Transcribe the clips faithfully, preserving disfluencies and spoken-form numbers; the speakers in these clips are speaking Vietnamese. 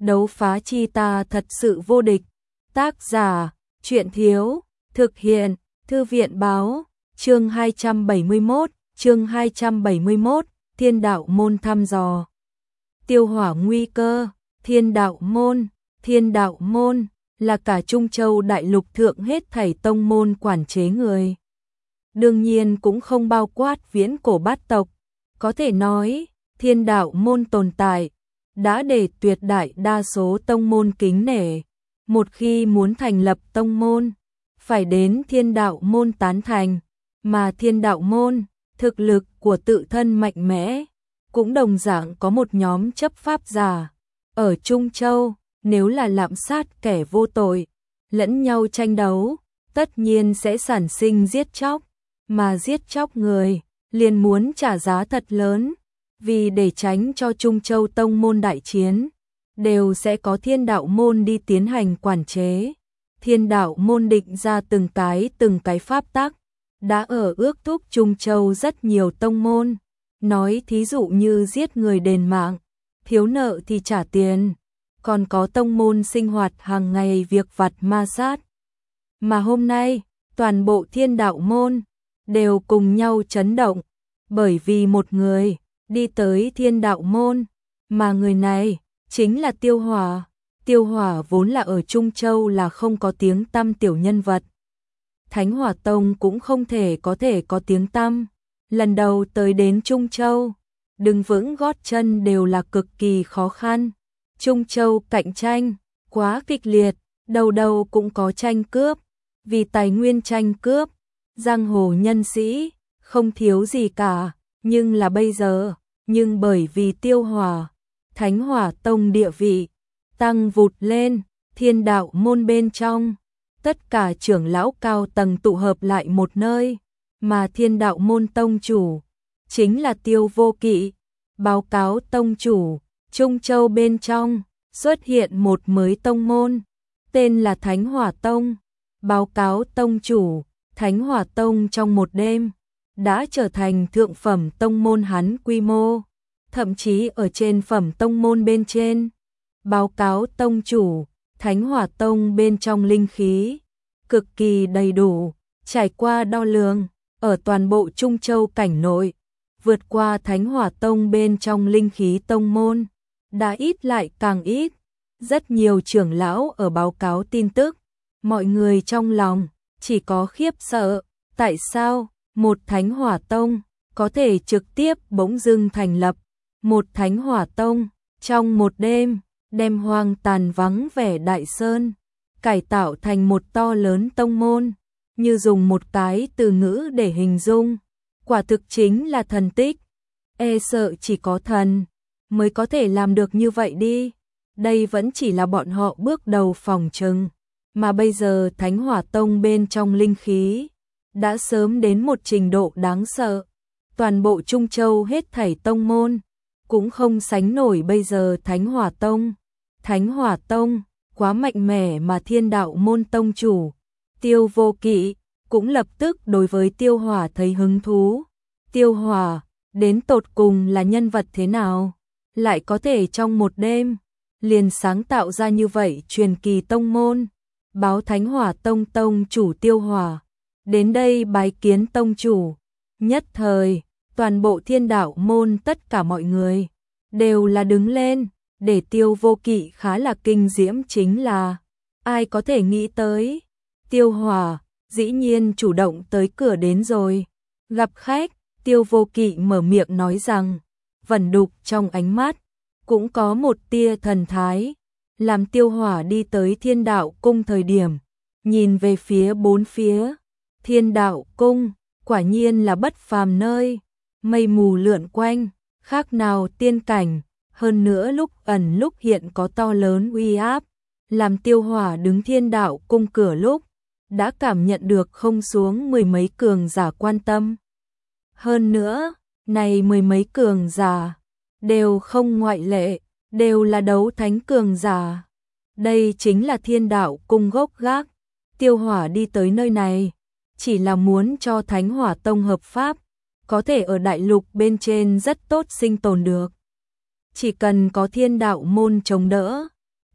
đấu phá chi ta thật sự vô địch. Tác giả, Truyện Thiếu, thực hiện, Thư viện Báo, chương hai trăm bảy mươi mốt, chương hai trăm bảy mươi mốt, Thiên Đạo Môn thăm dò. Tiêu hỏa nguy cơ, Thiên Đạo Môn, Thiên Đạo Môn là cả Trung Châu đại lục thượng hết thảy tông môn quản chế người. Đương nhiên cũng không bao quát viễn cổ bát tộc, có thể nói, Thiên Đạo Môn tồn tại đã để tuyệt đại đa số tông môn kính nể. Một khi muốn thành lập tông môn, phải đến Thiên Đạo Môn tán thành, mà Thiên Đạo Môn, thực lực của tự thân mạnh mẽ, cũng đồng dạng có một nhóm chấp pháp giả. Ở Trung Châu, nếu là lạm sát kẻ vô tội, lẫn nhau tranh đấu, tất nhiên sẽ sản sinh giết chóc, mà giết chóc người, liền muốn trả giá thật lớn, vì để tránh cho Trung Châu tông môn đại chiến, đều sẽ có Thiên Đạo Môn đi tiến hành quản chế. Thiên Đạo Môn định ra từng cái từng cái pháp tắc, đã ở ước thúc Trung Châu rất nhiều tông môn, nói thí dụ như giết người đền mạng, thiếu nợ thì trả tiền, còn có tông môn sinh hoạt hàng ngày việc vặt ma sát. Mà hôm nay, toàn bộ Thiên Đạo Môn đều cùng nhau chấn động, bởi vì một người đi tới Thiên Đạo Môn, mà người này chính là Tiêu Hỏa. Tiêu Hỏa vốn là ở Trung Châu là không có tiếng tăm tiểu nhân vật. Thánh Hỏa Tông cũng không thể có thể có tiếng tăm. Lần đầu tới đến Trung Châu, đứng vững gót chân đều là cực kỳ khó khăn. Trung Châu cạnh tranh quá kịch liệt, đầu đầu cũng có tranh cướp, vì tài nguyên tranh cướp, giang hồ nhân sĩ không thiếu gì cả, nhưng là bây giờ, nhưng bởi vì Tiêu Hỏa, Thánh Hỏa Tông địa vị tăng vụt lên, Thiên Đạo Môn bên trong, tất cả trưởng lão cao tầng tụ hợp lại một nơi, mà Thiên Đạo Môn tông chủ chính là Tiêu Vô Kỵ. Báo cáo tông chủ, Trung Châu bên trong xuất hiện một mới tông môn, tên là Thánh Hỏa Tông. Báo cáo tông chủ, Thánh Hỏa Tông trong một đêm đã trở thành thượng phẩm tông môn hắn quy mô, thậm chí ở trên phẩm tông môn bên trên. Báo cáo tông chủ, Thánh Hỏa Tông bên trong linh khí cực kỳ đầy đủ, trải qua đo lường, ở toàn bộ Trung Châu cảnh nội, vượt qua Thánh Hỏa Tông bên trong linh khí tông môn, đã ít lại càng ít. Rất nhiều trưởng lão ở báo cáo tin tức, mọi người trong lòng chỉ có khiếp sợ, tại sao một Thánh Hỏa Tông có thể trực tiếp bỗng dưng thành lập. Một Thánh Hỏa Tông trong một đêm đem hoang tàn vắng vẻ đại sơn cải tạo thành một to lớn tông môn, như dùng một cái từ ngữ để hình dung, quả thực chính là thần tích. E sợ chỉ có thần mới có thể làm được như vậy đi. Đây vẫn chỉ là bọn họ bước đầu phòng trừng, mà bây giờ Thánh Hỏa Tông bên trong linh khí đã sớm đến một trình độ đáng sợ. Toàn bộ Trung Châu hết thảy tông môn cũng không sánh nổi bây giờ Thánh Hỏa Tông. Thánh Hỏa Tông quá mạnh mẽ, mà Thiên Đạo Môn tông chủ Tiêu Vô Kỵ cũng lập tức đối với Tiêu Hỏa thấy hứng thú. Tiêu Hỏa đến tột cùng là nhân vật thế nào, lại có thể trong một đêm liền sáng tạo ra như vậy truyền kỳ tông môn. Báo Thánh Hỏa Tông tông chủ Tiêu Hỏa đến đây bái kiến tông chủ. Nhất thời, toàn bộ Thiên Đạo Môn tất cả mọi người đều là đứng lên. Để Tiêu Vô Kỵ khá là kinh diễm chính là, ai có thể nghĩ tới, Tiêu Hỏa dĩ nhiên chủ động tới cửa đến rồi. Gặp khách, Tiêu Vô Kỵ mở miệng nói rằng, vẩn đục trong ánh mắt cũng có một tia thần thái. Làm Tiêu Hỏa đi tới Thiên Đạo Cung thời điểm, nhìn về phía bốn phía, Thiên Đạo Cung quả nhiên là bất phàm nơi, mây mù lượn quanh, khác nào tiên cảnh. Hơn nữa lúc ẩn lúc hiện có to lớn uy áp, làm Tiêu Hỏa đứng Thiên Đạo Cung cửa lúc đã cảm nhận được không xuống mười mấy cường giả quan tâm. Hơn nữa, này mười mấy cường giả đều không ngoại lệ, đều là đấu thánh cường giả. Đây chính là Thiên Đạo Cung gốc gác. Tiêu Hỏa đi tới nơi này chỉ là muốn cho Thánh Hỏa Tông hợp pháp, có thể ở đại lục bên trên rất tốt sinh tồn được. Chỉ cần có Thiên Đạo Môn chống đỡ,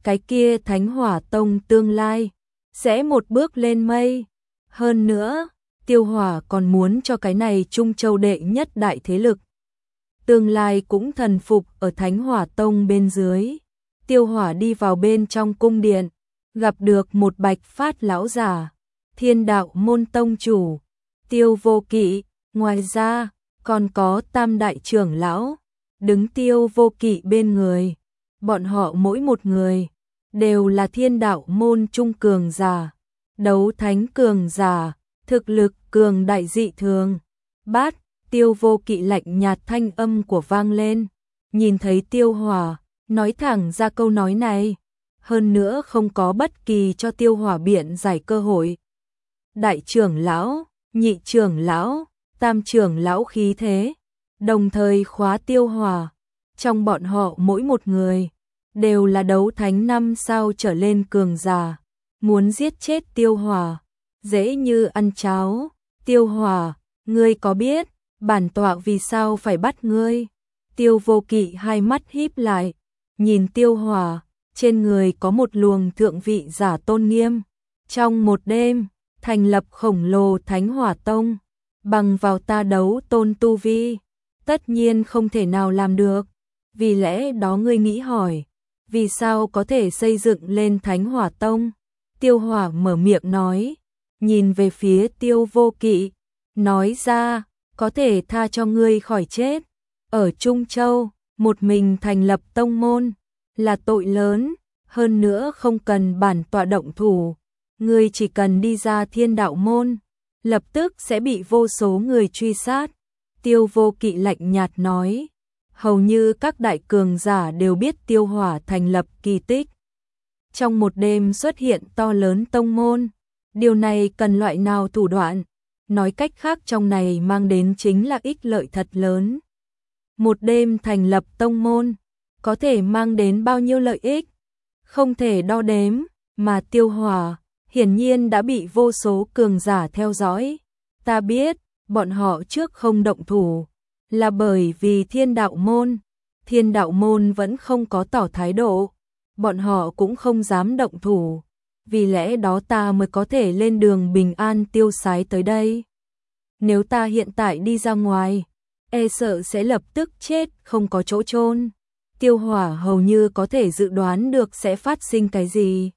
cái kia Thánh Hỏa Tông tương lai sẽ một bước lên mây. Hơn nữa, Tiêu Hỏa còn muốn cho cái này Trung Châu đệ nhất đại thế lực tương lai cũng thần phục ở Thánh Hỏa Tông bên dưới. Tiêu Hỏa đi vào bên trong cung điện, gặp được một bạch phát lão giả, Thiên Đạo môn tông chủ, Tiêu Vô Kỵ, ngoài ra còn có tam đại trưởng lão, đứng Tiêu Vô Kỵ bên người. Bọn họ mỗi một người đều là Thiên Đạo môn trung cường giả, đấu thánh cường giả, thực lực cường đại dị thường. Bát, Tiêu Vô Kỵ lạnh nhạt thanh âm của vang lên, nhìn thấy Tiêu Hỏa, nói thẳng ra câu nói này, hơn nữa không có bất kỳ cho Tiêu Hỏa biện giải cơ hội. Đại trưởng lão, nhị trưởng lão, tam trưởng lão khí thế, đồng thời khóa Tiêu Hỏa, trong bọn họ mỗi một người đều là đấu thánh năm sao trở lên cường giả, muốn giết chết Tiêu Hỏa, dễ như ăn cháo. Tiêu Hỏa, ngươi có biết bản tọa vì sao phải bắt ngươi? Tiêu Vô Kỵ hai mắt híp lại, nhìn Tiêu Hỏa, trên người có một luồng thượng vị giả tôn nghiêm. Trong một đêm, thành lập khổng lồ Thánh Hỏa Tông, bằng vào ta đấu tôn tu vi, tất nhiên không thể nào làm được. Vì lẽ đó ngươi nghĩ hỏi, vì sao có thể xây dựng lên Thánh Hỏa Tông? Tiêu Hỏa mở miệng nói, nhìn về phía Tiêu Vô Kỵ, nói ra, có thể tha cho ngươi khỏi chết. Ở Trung Châu, một mình thành lập tông môn, là tội lớn, hơn nữa không cần bản tọa động thủ. Ngươi chỉ cần đi ra Thiên Đạo môn, lập tức sẽ bị vô số người truy sát. Tiêu Vô Kỵ lạnh nhạt nói, hầu như các đại cường giả đều biết Tiêu Hỏa thành lập kỳ tích. Trong một đêm xuất hiện to lớn tông môn, điều này cần loại nào thủ đoạn? Nói cách khác trong này mang đến chính là ích lợi thật lớn. Một đêm thành lập tông môn, có thể mang đến bao nhiêu lợi ích? Không thể đo đếm, mà Tiêu Hỏa hiển nhiên đã bị vô số cường giả theo dõi. Ta biết, bọn họ trước không động thủ, là bởi vì Thiên Đạo môn. Thiên Đạo môn vẫn không có tỏ thái độ, bọn họ cũng không dám động thủ. Vì lẽ đó ta mới có thể lên đường bình an tiêu sái tới đây. Nếu ta hiện tại đi ra ngoài, e sợ sẽ lập tức chết không có chỗ chôn. Tiêu Hỏa hầu như có thể dự đoán được sẽ phát sinh cái gì.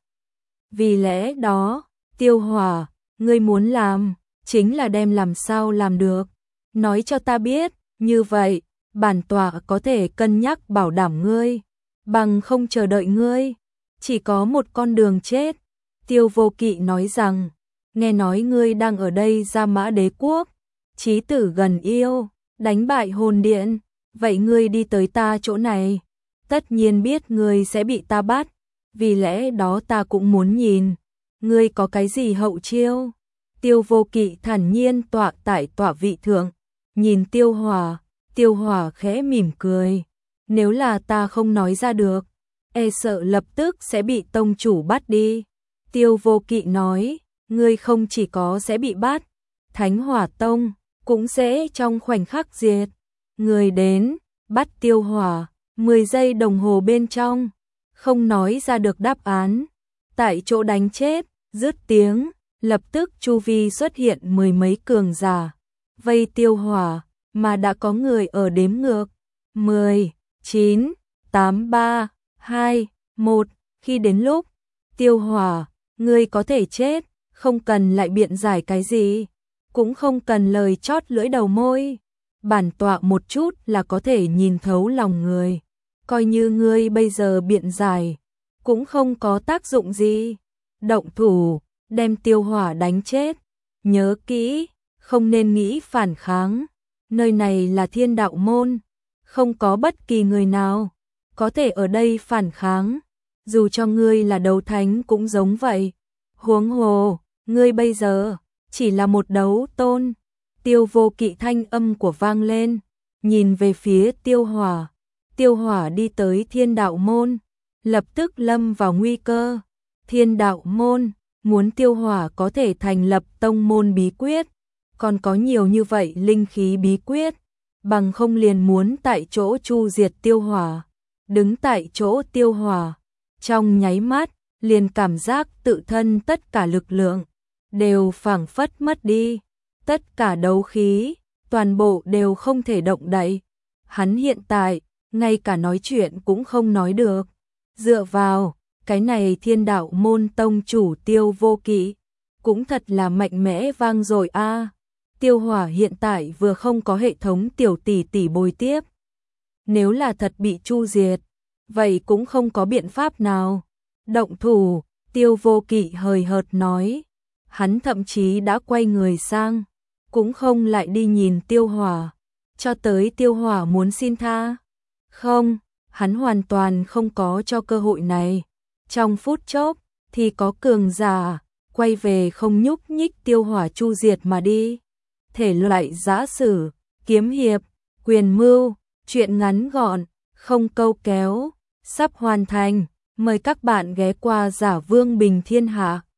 Vì lẽ đó, Tiêu Hỏa, ngươi muốn làm, chính là đem làm sao làm được. Nói cho ta biết, như vậy, bản tọa có thể cân nhắc bảo đảm ngươi, bằng không chờ đợi ngươi, chỉ có một con đường chết. Tiêu Vô Kỵ nói rằng, nghe nói ngươi đang ở đây Gia Mã Đế Quốc, chí tử gần yêu, đánh bại hồn điện, vậy ngươi đi tới ta chỗ này, tất nhiên biết ngươi sẽ bị ta bắt, vì lẽ đó ta cũng muốn nhìn, ngươi có cái gì hậu chiêu. Tiêu Vô Kỵ thản nhiên tọa tại tọa vị thượng, nhìn Tiêu Hỏa, Tiêu Hỏa khẽ mỉm cười, nếu là ta không nói ra được, e sợ lập tức sẽ bị tông chủ bắt đi. Tiêu Vô Kỵ nói, ngươi không chỉ có sẽ bị bắt, Thánh Hỏa Tông cũng sẽ trong khoảnh khắc diệt. Người đến, bắt Tiêu Hỏa, mười giây đồng hồ bên trong, không nói ra được đáp án, tại chỗ đánh chết. Dứt tiếng, lập tức chu vi xuất hiện mười mấy cường giả, vây Tiêu Hỏa, mà đã có người ở đếm ngược. mười, chín, tám, ba, hai, một, khi đến lúc, Tiêu Hỏa, ngươi có thể chết, không cần lại biện giải cái gì, cũng không cần lời chót lưỡi đầu môi. Bản tọa một chút là có thể nhìn thấu lòng người, coi như ngươi bây giờ biện giải, cũng không có tác dụng gì. Động thủ, đem Tiêu Hỏa đánh chết. Nhớ kỹ, không nên nghĩ phản kháng. Nơi này là Thiên Đạo môn, không có bất kỳ người nào có thể ở đây phản kháng. Dù cho ngươi là đấu thánh cũng giống vậy. Huống hồ, ngươi bây giờ chỉ là một đấu tôn. Tiêu Vô Kỵ thanh âm của vang lên, nhìn về phía Tiêu Hỏa. Tiêu Hỏa đi tới Thiên Đạo môn, lập tức lâm vào nguy cơ. Thiên Đạo môn muốn Tiêu Hỏa có thể thành lập tông môn bí quyết, còn có nhiều như vậy linh khí bí quyết, bằng không liền muốn tại chỗ chu diệt Tiêu Hỏa. Đứng tại chỗ Tiêu Hỏa, trong nháy mắt, liền cảm giác tự thân tất cả lực lượng đều phảng phất mất đi, tất cả đấu khí, toàn bộ đều không thể động đậy. Hắn hiện tại, ngay cả nói chuyện cũng không nói được. Dựa vào, cái này Thiên Đạo môn tông chủ Tiêu Vô Kỵ, cũng thật là mạnh mẽ vang dội a. Tiêu Hỏa hiện tại vừa không có hệ thống tiểu tỷ tỷ bồi tiếp. Nếu là thật bị chu diệt, vậy cũng không có biện pháp nào. Động thủ, Tiêu Vô Kỵ hời hợt nói. Hắn thậm chí đã quay người sang, cũng không lại đi nhìn Tiêu Hỏa, cho tới Tiêu Hỏa muốn xin tha. Không, hắn hoàn toàn không có cho cơ hội này. Trong phút chốc, thì có cường giả, quay về không nhúc nhích Tiêu Hỏa chu diệt mà đi. Thể loại giã sử, kiếm hiệp, quyền mưu, truyện ngắn gọn, không câu kéo, sắp hoàn thành. Mời các bạn ghé qua Giả Vương Bình Thiên Hạ.